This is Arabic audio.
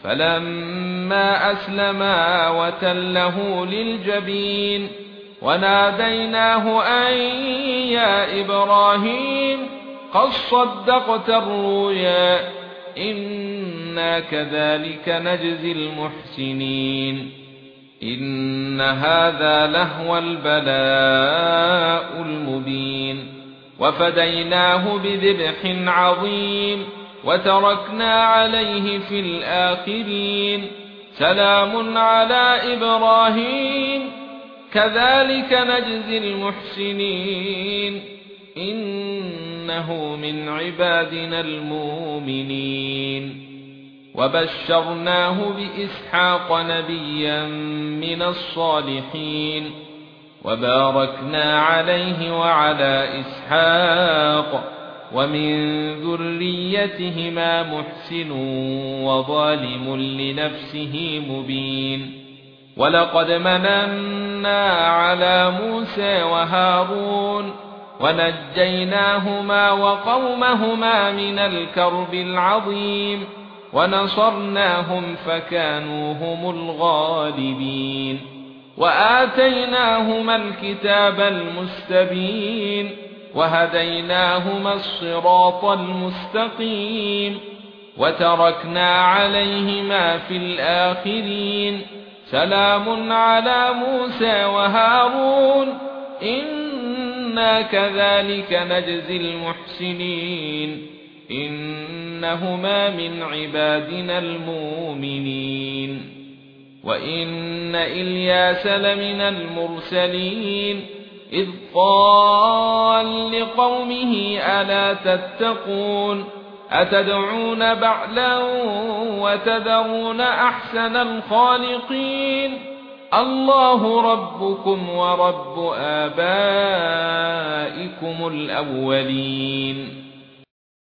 فلما أسلما وتله للجبين وناديناه أن يا إبراهيم قد صدقت الرؤيا إنا كذلك نجزي المحسنين إن هذا لهو البلاء المبين وفديناه بذبح عظيم وتركنا عليه في الآخرين سلام على إبراهيم كذلك نجزي المحسنين إنه من عبادنا المؤمنين وبشرناه بإسحاق نبيا من الصالحين وباركنا عليه وعلى إسحاق ومن ذريتهما محسن وظالم لنفسه مبين ولقد مننا على موسى وهارون ونجيناهما وقومهما من الكرب العظيم ونصرناهم فكانوا هم الغالبين وآتيناهما الكتاب المستبين وهديناهما الصراط المستقيم وتركنا عليهما في الآخرين سلام على موسى وهارون إنا كذلك نجزي المحسنين إنهما من عبادنا المؤمنين وإن إلياس لمن المرسلين إذ قال لقومه ألا تتقون أتدعون بعلا وتذرون أحسن الخالقين الله ربكم ورب آبائكم الأولين